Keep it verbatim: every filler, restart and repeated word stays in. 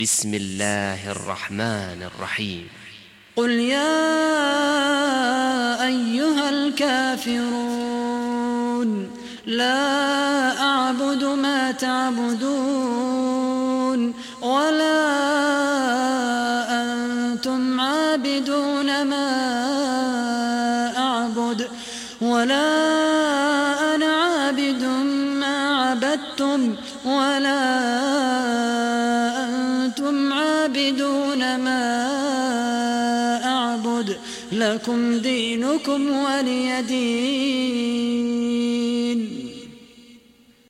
بسم الله الرحمن الرحيم. قل يا أيها الكافرون لا أعبد ما تعبدون ولا أنتم عابدون ما أعبد ولا أنا عابد ما عبدتم ولا أنتم عابدون ما أعبد لكم دينكم ولي دين.